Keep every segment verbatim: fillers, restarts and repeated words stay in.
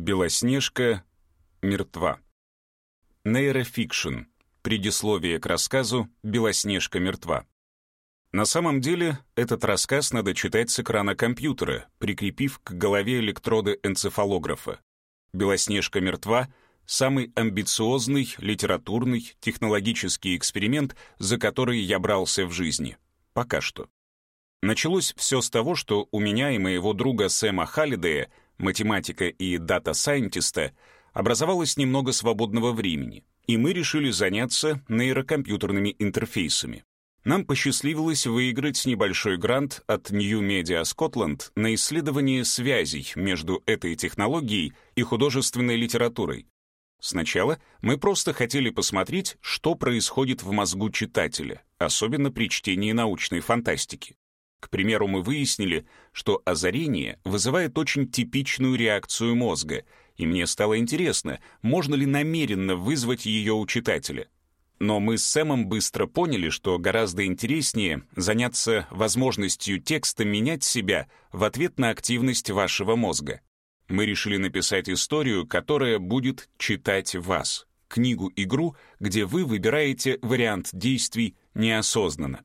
Белоснежка мертва. Нейрофикшн. Предисловие к рассказу «Белоснежка мертва». На самом деле, этот рассказ надо читать с экрана компьютера, прикрепив к голове электроды энцефалографа. «Белоснежка мертва» — самый амбициозный, литературный, технологический эксперимент, за который я брался в жизни. Пока что. Началось все с того, что у меня и моего друга Сэма Халлидея, математика и дата-сайентиста, образовалось немного свободного времени, и мы решили заняться нейрокомпьютерными интерфейсами. Нам посчастливилось выиграть небольшой грант от New Media Scotland на исследование связей между этой технологией и художественной литературой. Сначала мы просто хотели посмотреть, что происходит в мозгу читателя, особенно при чтении научной фантастики. К примеру, мы выяснили, что озарение вызывает очень типичную реакцию мозга, и мне стало интересно, можно ли намеренно вызвать ее у читателя. Но мы с Сэмом быстро поняли, что гораздо интереснее заняться возможностью текста менять себя в ответ на активность вашего мозга. Мы решили написать историю, которая будет читать вас, книгу-игру, где вы выбираете вариант действий неосознанно.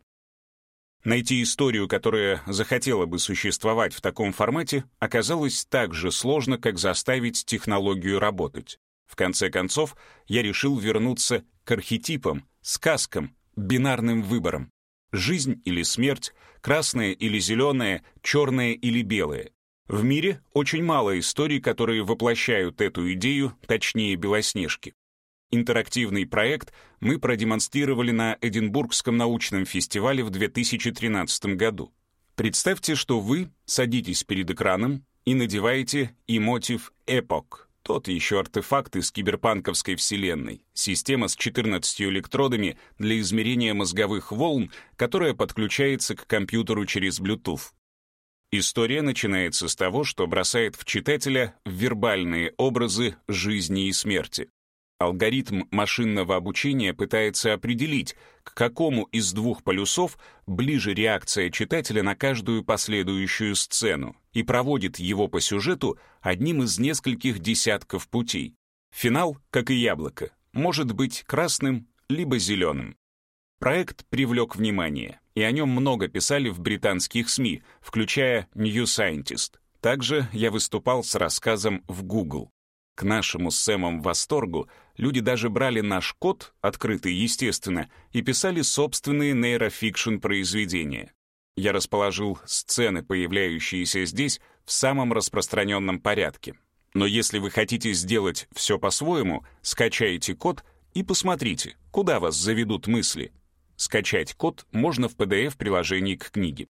Найти историю, которая захотела бы существовать в таком формате, оказалось так же сложно, как заставить технологию работать. В конце концов, я решил вернуться к архетипам, сказкам, бинарным выборам. Жизнь или смерть, красное или зеленое, черное или белое. В мире очень мало историй, которые воплощают эту идею, точнее Белоснежки. Интерактивный проект мы продемонстрировали на Эдинбургском научном фестивале в две тысячи тринадцатом году. Представьте, что вы садитесь перед экраном и надеваете Emotive Epoch, тот еще артефакт из киберпанковской вселенной, система с четырнадцатью электродами для измерения мозговых волн, которая подключается к компьютеру через Bluetooth. История начинается с того, что бросает в читателя вербальные образы жизни и смерти. Алгоритм машинного обучения пытается определить, к какому из двух полюсов ближе реакция читателя на каждую последующую сцену, и проводит его по сюжету одним из нескольких десятков путей. Финал, как и яблоко, может быть красным либо зеленым. Проект привлек внимание, и о нем много писали в британских СМИ, включая New Scientist. Также я выступал с рассказом в Google. К нашему с Сэмом восторгу люди даже брали наш код, открытый естественно, и писали собственные нейрофикшн-произведения. Я расположил сцены, появляющиеся здесь, в самом распространенном порядке. Но если вы хотите сделать все по-своему, скачайте код и посмотрите, куда вас заведут мысли. Скачать код можно в пи ди эф-приложении к книге.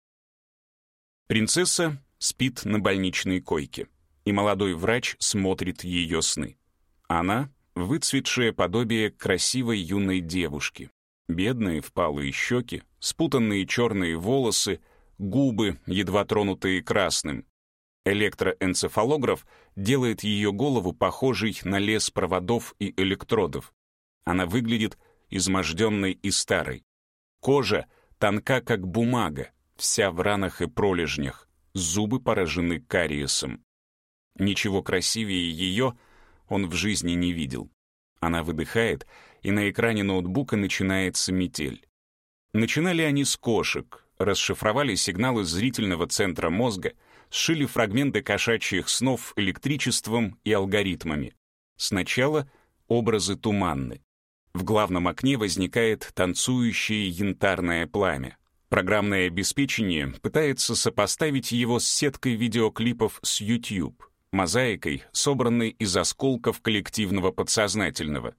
Принцесса спит на больничной койке, и молодой врач смотрит ее сны. Она — выцветшее подобие красивой юной девушки. Бедные впалые щеки, спутанные черные волосы, губы, едва тронутые красным. Электроэнцефалограф делает ее голову похожей на лес проводов и электродов. Она выглядит изможденной и старой. Кожа тонка, как бумага, вся в ранах и пролежнях, зубы поражены кариесом. Ничего красивее ее он в жизни не видел. Она выдыхает, и на экране ноутбука начинается метель. Начинали они с кошек, расшифровали сигналы зрительного центра мозга, сшили фрагменты кошачьих снов электричеством и алгоритмами. Сначала образы туманны. В главном окне возникает танцующее янтарное пламя. Программное обеспечение пытается сопоставить его с сеткой видеоклипов с YouTube, мозаикой, собранной из осколков коллективного подсознательного.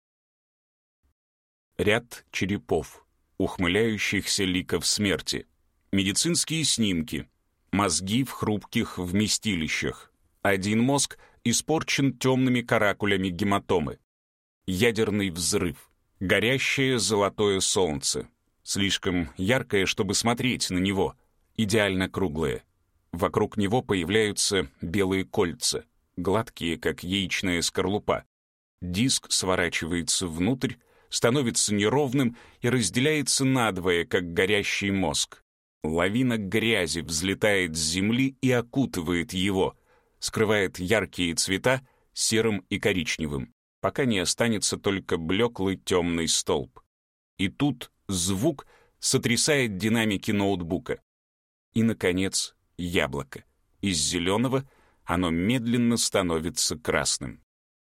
Ряд черепов, ухмыляющихся ликов смерти, медицинские снимки, мозги в хрупких вместилищах. Один мозг испорчен темными каракулями гематомы. Ядерный взрыв, горящее золотое солнце, слишком яркое, чтобы смотреть на него, идеально круглое. Вокруг него появляются белые кольца, гладкие, как яичная скорлупа. Диск сворачивается внутрь, становится неровным и разделяется надвое, как горящий мозг. Лавина грязи взлетает с земли и окутывает его. скрывает яркие цвета серым и коричневым, пока не останется только блеклый темный столб. И тут звук сотрясает динамики ноутбука. И, наконец, яблоко. Из зеленого оно медленно становится красным.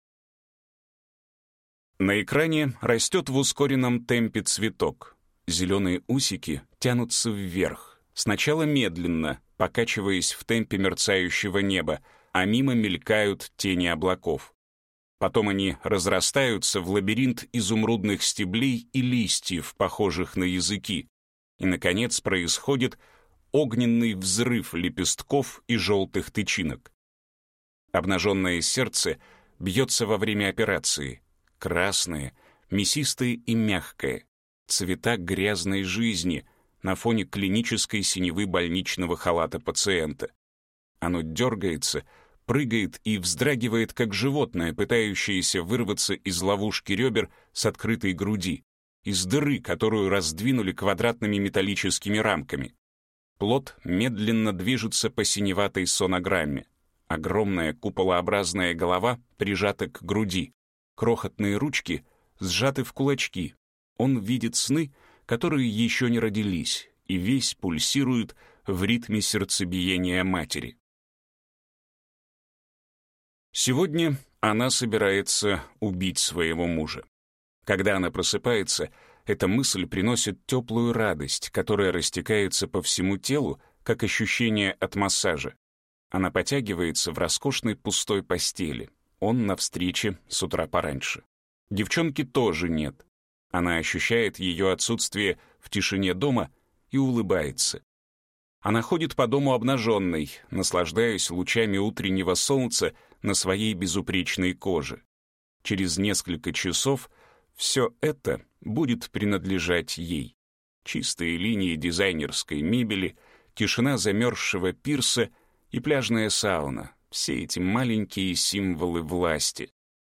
На экране растет в ускоренном темпе цветок. Зеленые усики тянутся вверх, сначала медленно, покачиваясь в темпе мерцающего неба, а мимо мелькают тени облаков. Потом они разрастаются в лабиринт изумрудных стеблей и листьев, похожих на языки. И, наконец, происходит огненный взрыв лепестков и желтых тычинок. Обнаженное сердце бьется во время операции. Красное, мясистое и мягкое. Цвета грязной жизни на фоне клинической синевы больничного халата пациента. Оно дергается, прыгает и вздрагивает, как животное, пытающееся вырваться из ловушки ребер с открытой груди, из дыры, которую раздвинули квадратными металлическими рамками. Плод медленно движется по синеватой сонограмме. Огромная куполообразная голова прижата к груди. Крохотные ручки сжаты в кулачки. Он видит сны, которые еще не родились, и весь пульсирует в ритме сердцебиения матери. Сегодня она собирается убить своего мужа. Когда она просыпается, эта мысль приносит теплую радость, которая растекается по всему телу, как ощущение от массажа. Она потягивается в роскошной пустой постели. Он на встрече с утра пораньше. Девчонки тоже нет. Она ощущает ее отсутствие в тишине дома и улыбается. Она ходит по дому обнаженной, наслаждаясь лучами утреннего солнца на своей безупречной коже. Через несколько часов все это будет принадлежать ей. Чистые линии дизайнерской мебели, тишина замерзшего пирса и пляжная сауна — все эти маленькие символы власти.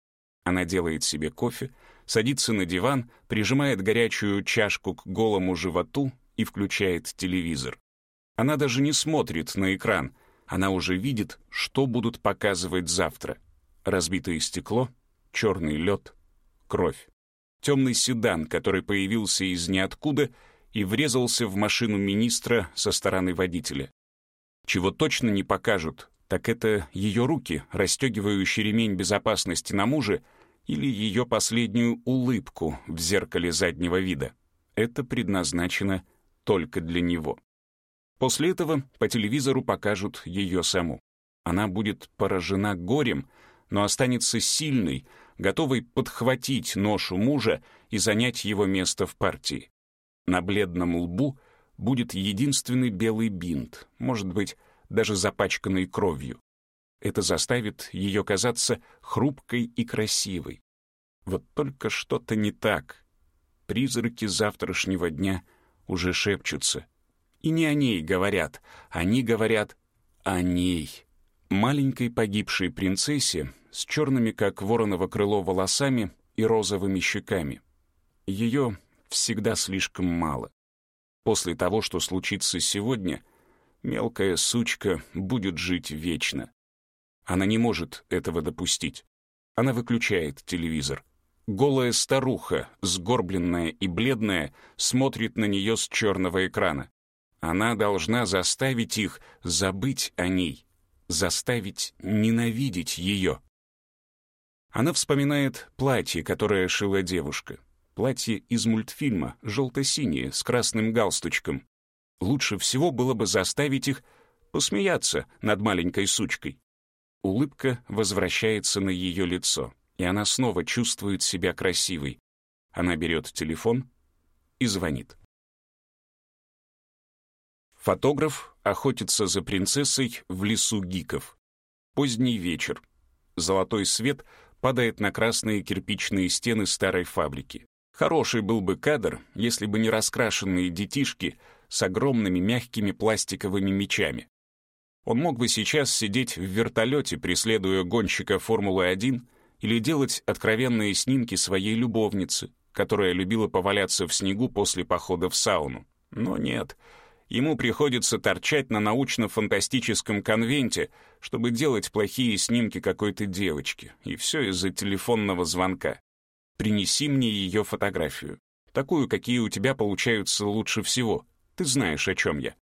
Она делает себе кофе, садится на диван, прижимает горячую чашку к голому животу и включает телевизор. Она даже не смотрит на экран, она уже видит, что будут показывать завтра. Разбитое стекло, черный лед, кровь. Темный седан, который появился из ниоткуда и врезался в машину министра со стороны водителя. Чего точно не покажут, так это ее руки, расстегивающие ремень безопасности на муже, или ее последнюю улыбку в зеркале заднего вида. Это предназначено только для него. После этого по телевизору покажут ее саму. Она будет поражена горем, но останется сильной, готовой подхватить ношу мужа и занять его место в партии. На бледном лбу будет единственный белый бинт, может быть, даже запачканный кровью. Это заставит ее казаться хрупкой и красивой. Вот только что-то не так. Призраки завтрашнего дня уже шепчутся. И не о ней говорят, они говорят о ней. Маленькой погибшей принцессе с черными, как вороново крыло, волосами и розовыми щеками. Ее всегда слишком мало. После того, что случится сегодня, мелкая сучка будет жить вечно. Она не может этого допустить. Она выключает телевизор. Голая старуха, сгорбленная и бледная, смотрит на нее с черного экрана. Она должна заставить их забыть о ней, заставить ненавидеть ее. Она вспоминает платье, которое шила девушка. Платье из мультфильма, желто-синее, с красным галстучком. Лучше всего было бы заставить их посмеяться над маленькой сучкой. Улыбка возвращается на ее лицо, и она снова чувствует себя красивой. Она берет телефон и звонит. Фотограф охотится за принцессой в лесу гиков. Поздний вечер. Золотой свет падает на красные кирпичные стены старой фабрики. Хороший был бы кадр, если бы не раскрашенные детишки с огромными мягкими пластиковыми мячами. Он мог бы сейчас сидеть в вертолете, преследуя гонщика Формулы один, или делать откровенные снимки своей любовницы, которая любила поваляться в снегу после похода в сауну. Но нет, Ему приходится торчать на научно-фантастическом конвенте, чтобы делать плохие снимки какой-то девочки, и все из-за телефонного звонка. Принеси мне ее фотографию. Такую, какие у тебя получаются лучше всего. Ты знаешь, о чем я.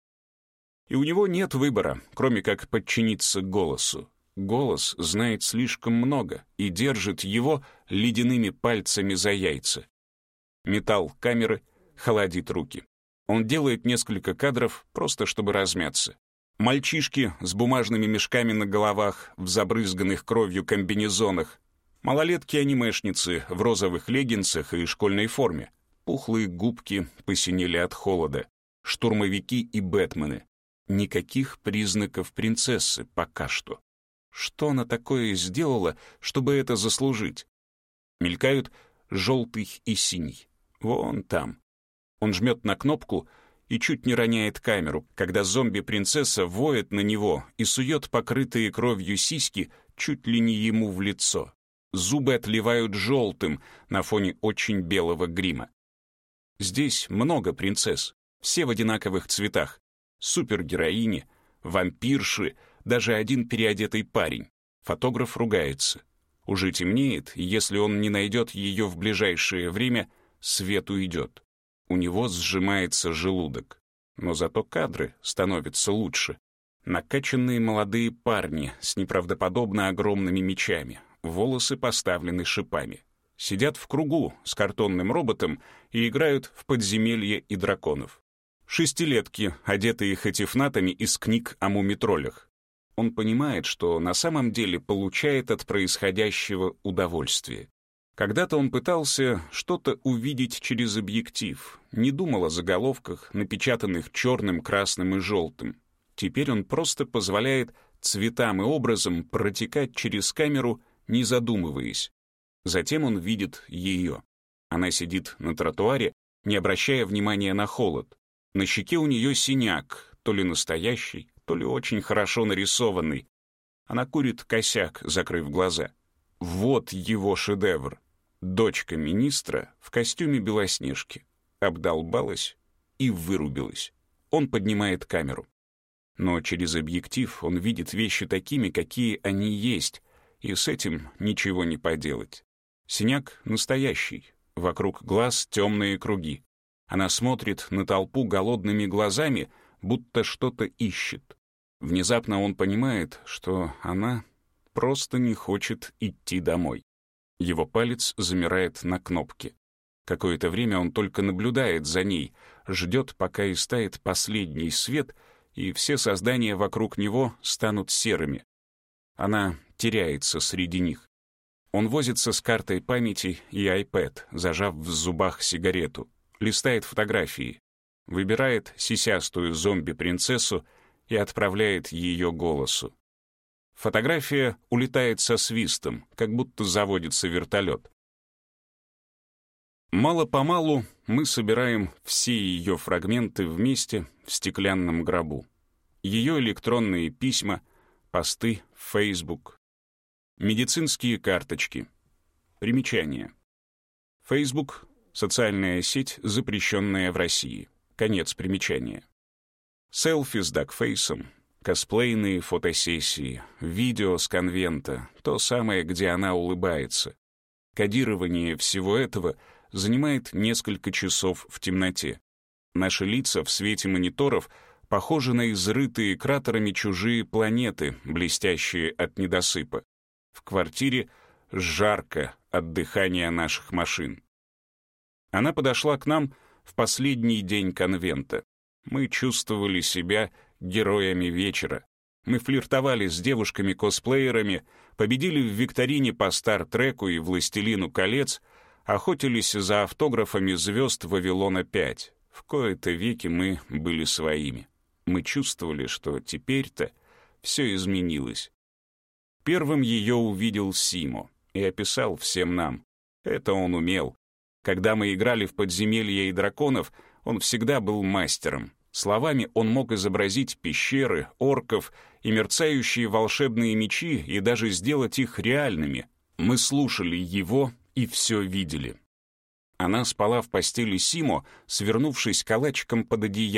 И у него нет выбора, кроме как подчиниться голосу. Голос знает слишком много и держит его ледяными пальцами за яйца. Металл камеры холодит руки. Он делает несколько кадров, просто чтобы размяться. Мальчишки с бумажными мешками на головах, в забрызганных кровью комбинезонах. Малолетки-анимешницы в розовых леггинсах и школьной форме. Пухлые губки посинели от холода. Штурмовики и бэтмены. Никаких признаков принцессы пока что. Что она такое сделала, чтобы это заслужить? Мелькают желтый и синий. Вон там. Он жмет на кнопку и чуть не роняет камеру, когда зомби-принцесса воет на него и сует покрытые кровью сиськи чуть ли не ему в лицо. Зубы отливают желтым на фоне очень белого грима. Здесь много принцесс, все в одинаковых цветах. Супергероини, вампирши, даже один переодетый парень. Фотограф ругается. Уже темнеет, и если он не найдет ее в ближайшее время, свет уйдет. У него сжимается желудок. Но зато кадры становятся лучше. Накачанные молодые парни с неправдоподобно огромными мечами, волосы поставлены шипами. Сидят в кругу с картонным роботом и играют в подземелье и драконов. Шестилетки, одетые хатифнатами из книг о мумитролях. Он понимает, что на самом деле получает от происходящего удовольствие. Когда-то он пытался что-то увидеть через объектив, не думал о заголовках, напечатанных черным, красным и желтым. Теперь он просто позволяет цветам и образом протекать через камеру, не задумываясь. Затем он видит ее. Она сидит на тротуаре, не обращая внимания на холод. На щеке у нее синяк, то ли настоящий, то ли очень хорошо нарисованный. Она курит косяк, закрыв глаза. Вот его шедевр. Дочка министра в костюме Белоснежки. Обдолбалась и вырубилась. Он поднимает камеру. Но через объектив он видит вещи такими, какие они есть, и с этим ничего не поделать. Синяк настоящий, вокруг глаз темные круги. Она смотрит на толпу голодными глазами, будто что-то ищет. Внезапно он понимает, что она просто не хочет идти домой. Его палец замирает на кнопке. Какое-то время он только наблюдает за ней, ждет, пока истает последний свет, и все создания вокруг него станут серыми. Она теряется среди них. Он возится с картой памяти и iPad, зажав в зубах сигарету, листает фотографии, выбирает сисястую зомби-принцессу и отправляет ее голосу. Фотография улетает со свистом, как будто заводится вертолет. Мало-помалу мы собираем все ее фрагменты вместе в стеклянном гробу. Ее электронные письма, посты в Facebook, медицинские карточки. Примечание. Facebook — социальная сеть, запрещенная в России. Конец примечания. Селфи с дакфейсом, косплейные фотосессии, видео с конвента, то самое, где она улыбается. Кодирование всего этого занимает несколько часов в темноте. Наши лица в свете мониторов похожи на изрытые кратерами чужие планеты, блестящие от недосыпа. В квартире жарко от дыхания наших машин. Она подошла к нам в последний день конвента. Мы чувствовали себя героями вечера. Мы флиртовали с девушками-косплеерами, победили в викторине по Стар-треку и Властелину колец, охотились за автографами звезд Вавилона пять. В кои-то веки мы были своими. Мы чувствовали, что теперь-то все изменилось. Первым ее увидел Симо и описал всем нам. Это он умел. Когда мы играли в подземелья и драконов, он всегда был мастером. Словами он мог изобразить пещеры, орков и мерцающие волшебные мечи и даже сделать их реальными. Мы слушали его и все видели. Она спала в постели Симо, свернувшись калачиком под одеялом.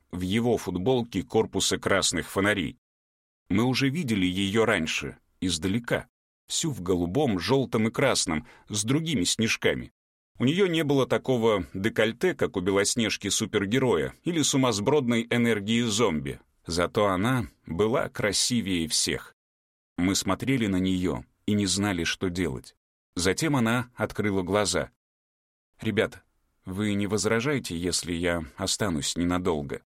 в его футболке корпуса красных фонарей. Мы уже видели ее раньше, издалека, всю в голубом, желтом и красном, с другими снежками. У нее не было такого декольте, как у Белоснежки-супергероя или сумасбродной энергии зомби. Зато она была красивее всех. Мы смотрели на нее и не знали, что делать. Затем она открыла глаза. «Ребята, вы не возражаете, если я останусь ненадолго?»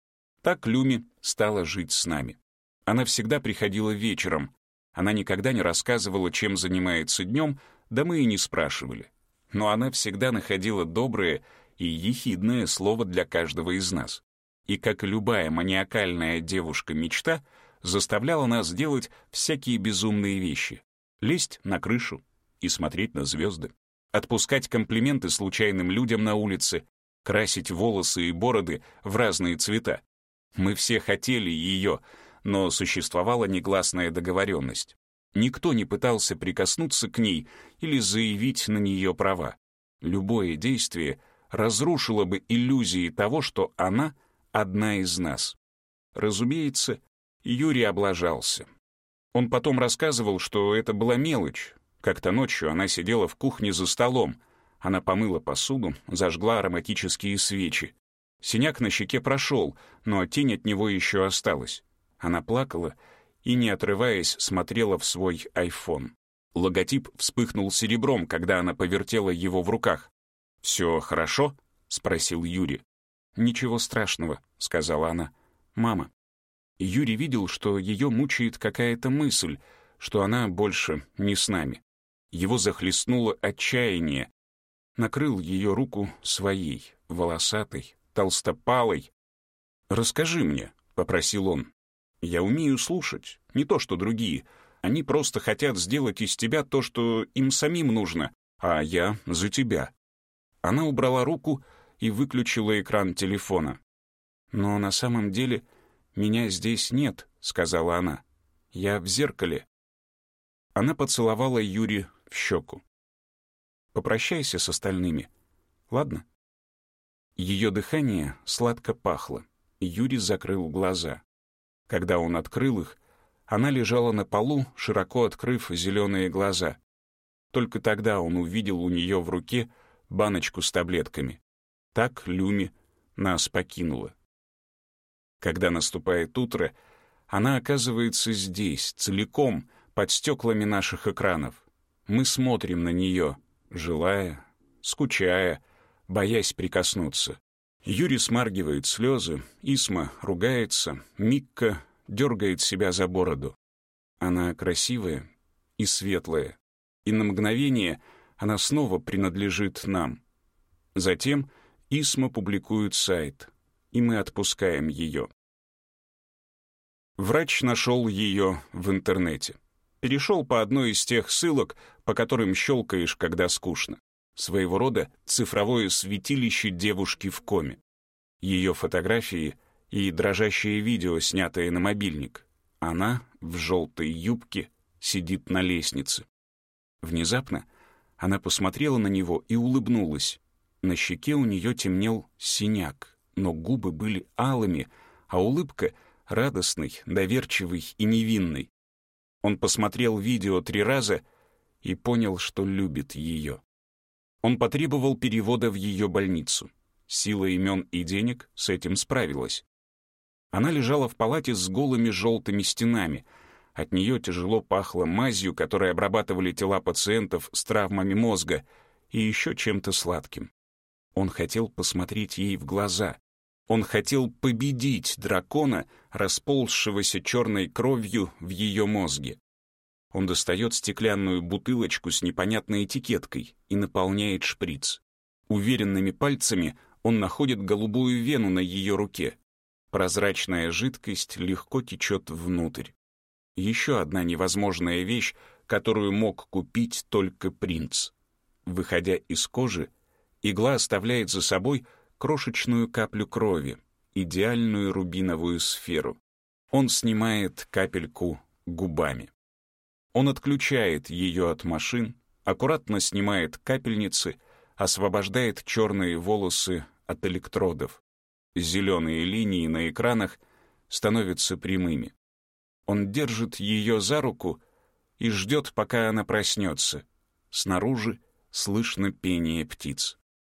Так Люми стала жить с нами. Она всегда приходила вечером. Она никогда не рассказывала, чем занимается днем, да мы и не спрашивали. Но она всегда находила доброе и ехидное слово для каждого из нас. И, как и любая маниакальная девушка-мечта, заставляла нас делать всякие безумные вещи. Лезть на крышу и смотреть на звезды. Отпускать комплименты случайным людям на улице. Красить волосы и бороды в разные цвета. Мы все хотели ее, но существовала негласная договоренность. Никто не пытался прикоснуться к ней или заявить на нее права. Любое действие разрушило бы иллюзии того, что она одна из нас. Разумеется, Юрий облажался. Он потом рассказывал, что это была мелочь. Как-то ночью она сидела в кухне за столом. Она помыла посуду, зажгла ароматические свечи. Синяк на щеке прошел, но тень от него еще осталась. Она плакала и, не отрываясь, смотрела в свой айфон. Логотип вспыхнул серебром, когда она повертела его в руках. «Все хорошо?» — спросил Юрий. «Ничего страшного», — сказала она. «Мама». Юрий видел, что ее мучает какая-то мысль, что она больше не с нами. Его захлестнуло отчаяние. Накрыл ее руку своей, волосатой, толстопалой. «Расскажи мне», — попросил он. «Я умею слушать, не то что другие. Они просто хотят сделать из тебя то, что им самим нужно, а я за тебя». Она убрала руку и выключила экран телефона. «Но на самом деле меня здесь нет», — сказала она. «Я в зеркале». Она поцеловала Юри в щеку. «Попрощайся с остальными, ладно?» Ее дыхание сладко пахло. Юрий закрыл глаза. Когда он открыл их, она лежала на полу, широко открыв зеленые глаза. Только тогда он увидел у нее в руке баночку с таблетками. Так Люми нас покинула. Когда наступает утро, она оказывается здесь, целиком, под стеклами наших экранов. Мы смотрим на нее, желая, скучая, боясь прикоснуться. Юрий смаргивает слезы, Исма ругается, Микка дергает себя за бороду. Она красивая и светлая, и на мгновение она снова принадлежит нам. Затем Исма публикует сайт, и мы отпускаем ее. Врач нашел ее в интернете. Перешел по одной из тех ссылок, по которым щелкаешь, когда скучно. Своего рода цифровое святилище девушки в коме. Ее фотографии и дрожащее видео, снятое на мобильник. Она в желтой юбке сидит на лестнице. Внезапно она посмотрела на него и улыбнулась. На щеке у нее темнел синяк, но губы были алыми, а улыбка — радостной, доверчивой и невинной. Он посмотрел видео три раза и понял, что любит ее. Он потребовал перевода в ее больницу. Сила имен и денег с этим справилась. Она лежала в палате с голыми желтыми стенами. От нее тяжело пахло мазью, которой обрабатывали тела пациентов с травмами мозга, и еще чем-то сладким. Он хотел посмотреть ей в глаза. Он хотел победить дракона, расползшегося черной кровью в ее мозге. Он достает стеклянную бутылочку с непонятной этикеткой и наполняет шприц. Уверенными пальцами он находит голубую вену на ее руке. Прозрачная жидкость легко течет внутрь. Еще одна невозможная вещь, которую мог купить только принц. Выходя из кожи, игла оставляет за собой крошечную каплю крови, идеальную рубиновую сферу. Он снимает капельку губами. Он отключает ее от машин, аккуратно снимает капельницы, освобождает черные волосы от электродов. Зеленые линии на экранах становятся прямыми. Он держит ее за руку и ждет, пока она проснется. Снаружи слышно пение птиц.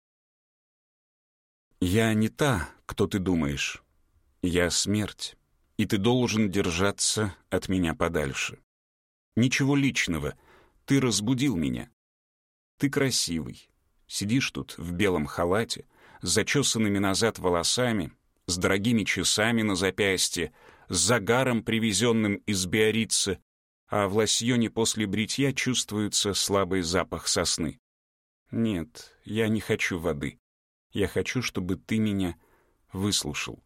«Я не та, кто ты думаешь. Я смерть, и ты должен держаться от меня подальше. Ничего личного, ты разбудил меня. Ты красивый, сидишь тут в белом халате, с зачесанными назад волосами, с дорогими часами на запястье, с загаром, привезенным из Биаррица, а в лосьоне после бритья чувствуется слабый запах сосны. Нет, я не хочу воды. Я хочу, чтобы ты меня выслушал.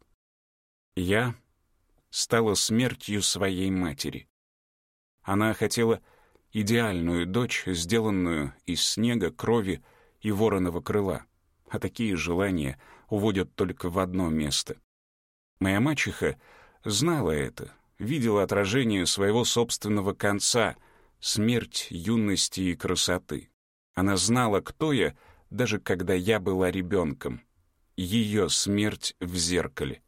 Я стала смертью своей матери. Она хотела идеальную дочь, сделанную из снега, крови и вороного крыла. А такие желания уводят только в одно место. Моя мачеха знала это, видела отражение своего собственного конца, смерть юности и красоты. Она знала, кто я, даже когда я была ребенком. Ее смерть в зеркале.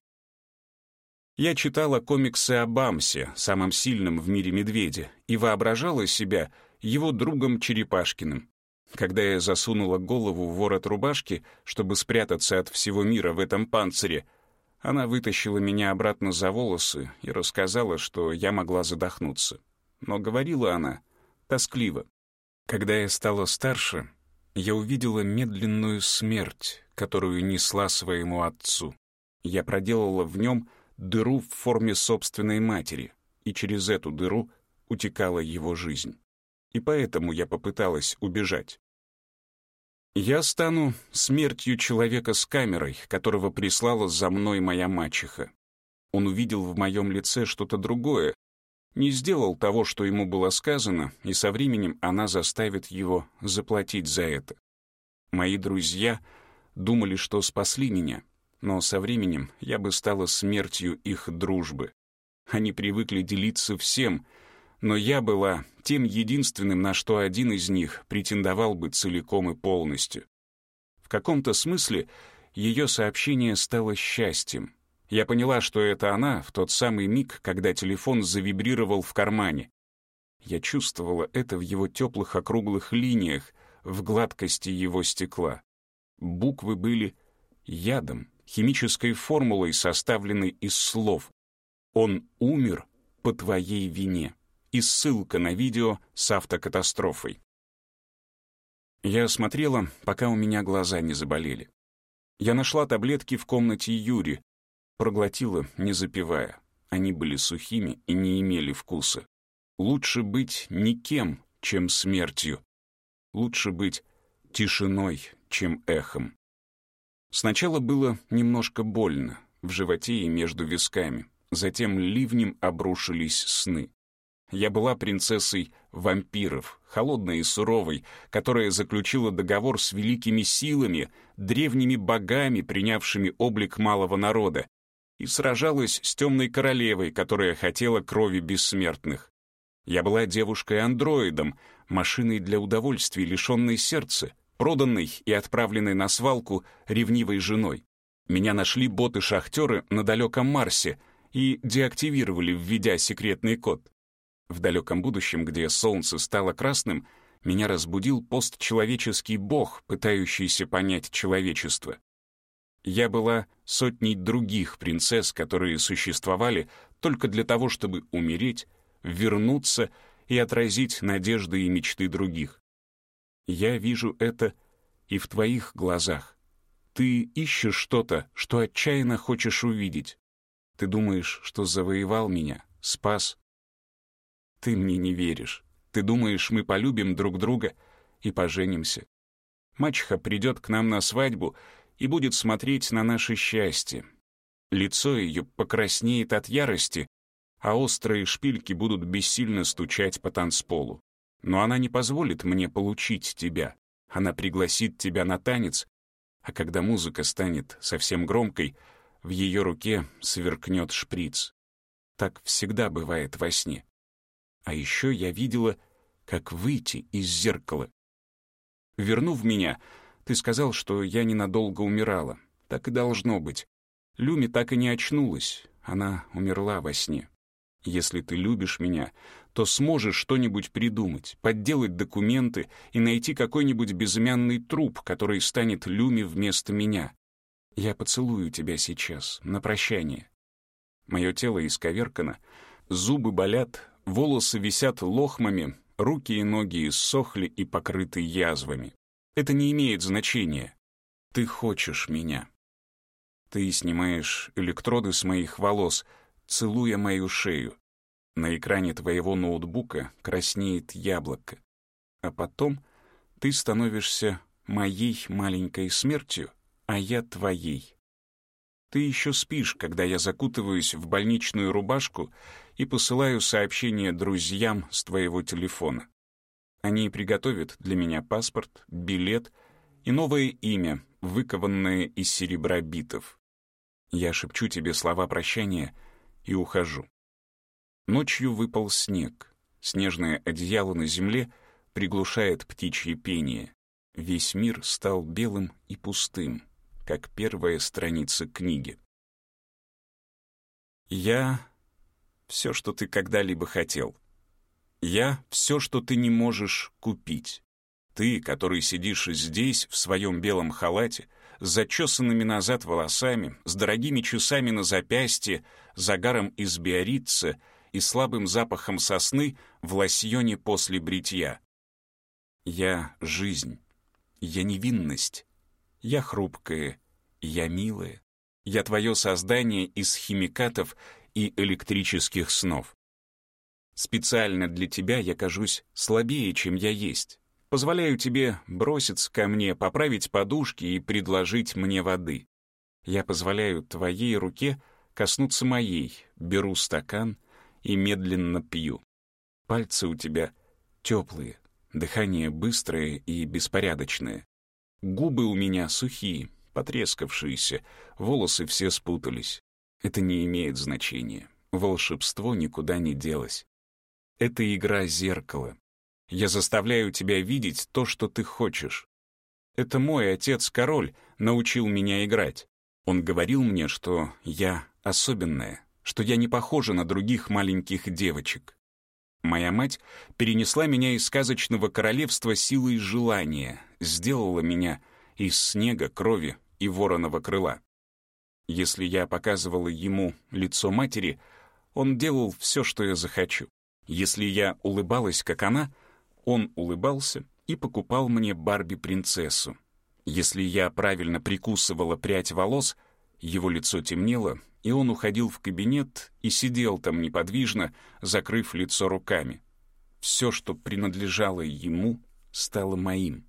Я читала комиксы о Бамсе, самом сильном в мире медведе, и воображала себя его другом Черепашкиным. Когда я засунула голову в ворот рубашки, чтобы спрятаться от всего мира в этом панцире, она вытащила меня обратно за волосы и рассказала, что я могла задохнуться. Но говорила она тоскливо. Когда я стала старше, я увидела медленную смерть, которую несла своему отцу. Я проделала в нем дыру в форме собственной матери, и через эту дыру утекала его жизнь. И поэтому я попыталась убежать. Я стану смертью человека с камерой, которого прислала за мной моя мачеха. Он увидел в моем лице что-то другое, не сделал того, что ему было сказано, и со временем она заставит его заплатить за это. Мои друзья думали, что спасли меня, но со временем я бы стала смертью их дружбы. Они привыкли делиться всем, но я была тем единственным, на что один из них претендовал бы целиком и полностью. В каком-то смысле ее сообщение стало счастьем. Я поняла, что это она в тот самый миг, когда телефон завибрировал в кармане. Я чувствовала это в его теплых округлых линиях, в гладкости его стекла. Буквы были ядом, химической формулой, составленной из слов. «Он умер по твоей вине». И ссылка на видео с автокатастрофой. Я смотрела, пока у меня глаза не заболели. Я нашла таблетки в комнате Юри, проглотила, не запивая. Они были сухими и не имели вкуса. Лучше быть никем, чем смертью. Лучше быть тишиной, чем эхом. Сначала было немножко больно, в животе и между висками. Затем ливнем обрушились сны. Я была принцессой вампиров, холодной и суровой, которая заключила договор с великими силами, древними богами, принявшими облик малого народа, и сражалась с темной королевой, которая хотела крови бессмертных. Я была девушкой-андроидом, машиной для удовольствий, лишенной сердца, проданной и отправленной на свалку ревнивой женой. Меня нашли боты-шахтеры на далеком Марсе и деактивировали, введя секретный код. В далеком будущем, где солнце стало красным, меня разбудил постчеловеческий бог, пытающийся понять человечество. Я была сотней других принцесс, которые существовали только для того, чтобы умереть, вернуться и отразить надежды и мечты других. Я вижу это и в твоих глазах. Ты ищешь что-то, что отчаянно хочешь увидеть. Ты думаешь, что завоевал меня, спас. Ты мне не веришь. Ты думаешь, мы полюбим друг друга и поженимся. Мачеха придет к нам на свадьбу и будет смотреть на наше счастье. Лицо ее покраснеет от ярости, а острые шпильки будут бессильно стучать по танцполу. Но она не позволит мне получить тебя. Она пригласит тебя на танец, а когда музыка станет совсем громкой, в ее руке сверкнет шприц. Так всегда бывает во сне. А еще я видела, как выйти из зеркала. Вернув меня, ты сказал, что я ненадолго умирала. Так и должно быть. Люми так и не очнулась, она умерла во сне. Если ты любишь меня, то сможешь что-нибудь придумать, подделать документы и найти какой-нибудь безымянный труп, который станет Люми вместо меня. Я поцелую тебя сейчас, на прощание. Мое тело исковеркано, зубы болят, волосы висят лохмами, руки и ноги иссохли и покрыты язвами. Это не имеет значения. Ты хочешь меня. Ты снимаешь электроды с моих волос, целуя мою шею. На экране твоего ноутбука краснеет яблоко. А потом ты становишься моей маленькой смертью, а я твоей. Ты еще спишь, когда я закутываюсь в больничную рубашку и посылаю сообщение друзьям с твоего телефона. Они приготовят для меня паспорт, билет и новое имя, выкованное из серебра битов. Я шепчу тебе слова прощания и ухожу. Ночью выпал снег. Снежное одеяло на земле приглушает птичье пение. Весь мир стал белым и пустым, как первая страница книги. Я — все, что ты когда-либо хотел. Я — все, что ты не можешь купить. Ты, который сидишь здесь, в своем белом халате, с зачесанными назад волосами, с дорогими часами на запястье, загаром из биорица и слабым запахом сосны в лосьоне после бритья. Я — жизнь. Я — невинность. Я — хрупкая. Я — милая. Я — твое создание из химикатов и электрических снов. Специально для тебя я кажусь слабее, чем я есть. Позволяю тебе броситься ко мне, поправить подушки и предложить мне воды. Я позволяю твоей руке коснуться моей, беру стакан и медленно пью. Пальцы у тебя теплые, дыхание быстрое и беспорядочное. Губы у меня сухие, потрескавшиеся, волосы все спутались. Это не имеет значения. Волшебство никуда не делось. Это игра зеркала. Я заставляю тебя видеть то, что ты хочешь. Это мой отец-король научил меня играть. Он говорил мне, что я особенная, что я не похожа на других маленьких девочек. Моя мать перенесла меня из сказочного королевства силой желания, сделала меня из снега, крови и вороного крыла. Если я показывала ему лицо матери, он делал все, что я захочу. Если я улыбалась, как она, он улыбался и покупал мне Барби-принцессу. Если я правильно прикусывала прядь волос, его лицо темнело, и он уходил в кабинет и сидел там неподвижно, закрыв лицо руками. Все, что принадлежало ему, стало моим.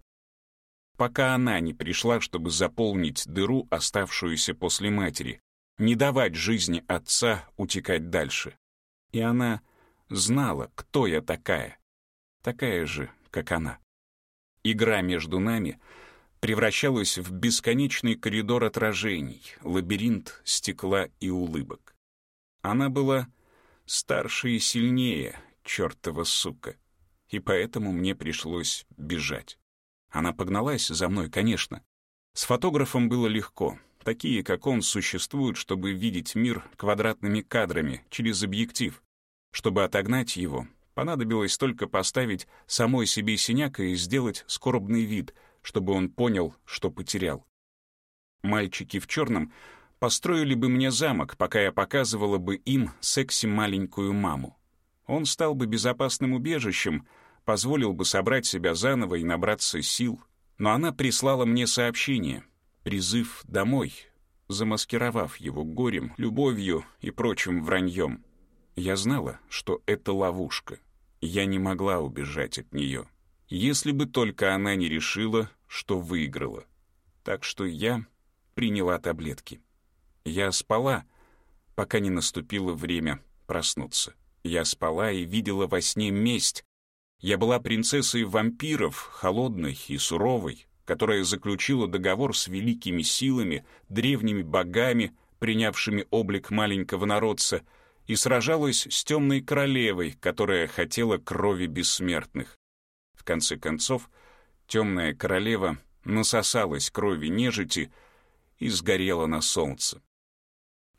Пока она не пришла, чтобы заполнить дыру, оставшуюся после матери, не давать жизни отца утекать дальше. И она знала, кто я такая. Такая же, как она. Игра между нами превращалась в бесконечный коридор отражений, лабиринт стекла и улыбок. Она была старше и сильнее, чертова сука, и поэтому мне пришлось бежать. Она погналась за мной, конечно. С фотографом было легко. Такие, как он, существуют, чтобы видеть мир квадратными кадрами через объектив. Чтобы отогнать его, понадобилось только поставить самой себе синяк и сделать скорбный вид, чтобы он понял, что потерял. Мальчики в черном построили бы мне замок, пока я показывала бы им секси-маленькую маму. Он стал бы безопасным убежищем, позволил бы собрать себя заново и набраться сил. Но она прислала мне сообщение, призыв домой, замаскировав его горем, любовью и прочим враньем. Я знала, что это ловушка. Я не могла убежать от нее, если бы только она не решила, что выиграла. Так что я приняла таблетки. Я спала, пока не наступило время проснуться. Я спала и видела во сне месть. Я была принцессой вампиров, холодной и суровой, которая заключила договор с великими силами, древними богами, принявшими облик маленького народца, и сражалась с темной королевой, которая хотела крови бессмертных. В конце концов, темная королева насосалась крови нежити и сгорела на солнце.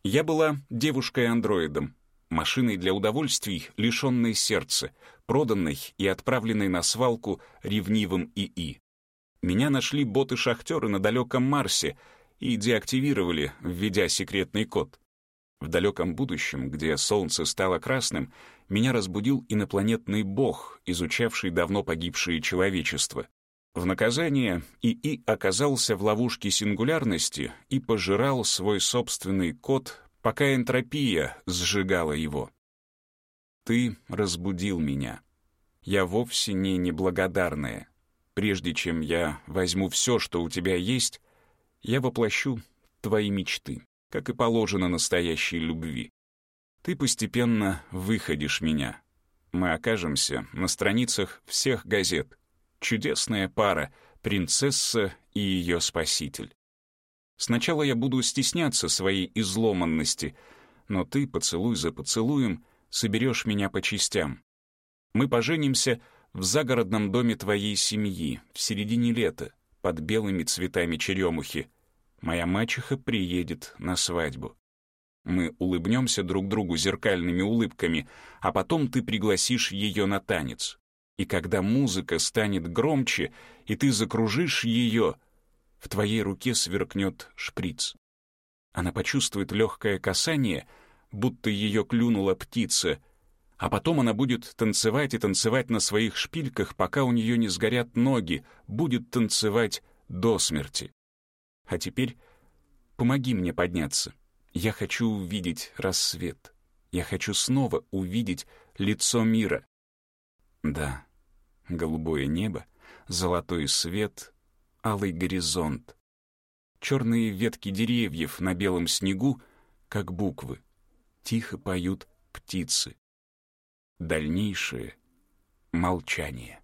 Я была девушкой-андроидом, машиной для удовольствий, лишенной сердца, проданной и отправленной на свалку ревнивым ИИ. Меня нашли боты-шахтеры на далеком Марсе и деактивировали, введя секретный код. В далеком будущем, где солнце стало красным, меня разбудил инопланетный бог, изучавший давно погибшее человечество. В наказание ИИ оказался в ловушке сингулярности и пожирал свой собственный код, пока энтропия сжигала его. Ты разбудил меня. Я вовсе не неблагодарная. Прежде чем я возьму все, что у тебя есть, я воплощу твои мечты, как и положено настоящей любви. Ты постепенно выходишь меня. Мы окажемся на страницах всех газет. Чудесная пара, принцесса и ее спаситель. Сначала я буду стесняться своей изломанности, но ты, поцелуй за поцелуем, соберешь меня по частям. Мы поженимся в загородном доме твоей семьи в середине лета под белыми цветами черемухи. Моя мачеха приедет на свадьбу. Мы улыбнемся друг другу зеркальными улыбками, а потом ты пригласишь ее на танец. И когда музыка станет громче, и ты закружишь ее, в твоей руке сверкнет шприц. Она почувствует легкое касание, будто ее клюнула птица, а потом она будет танцевать и танцевать на своих шпильках, пока у нее не сгорят ноги, будет танцевать до смерти. А теперь помоги мне подняться. Я хочу увидеть рассвет. Я хочу снова увидеть лицо мира. Да, голубое небо, золотой свет, алый горизонт. Черные ветки деревьев на белом снегу, как буквы. Тихо поют птицы. Дальнейшее молчание.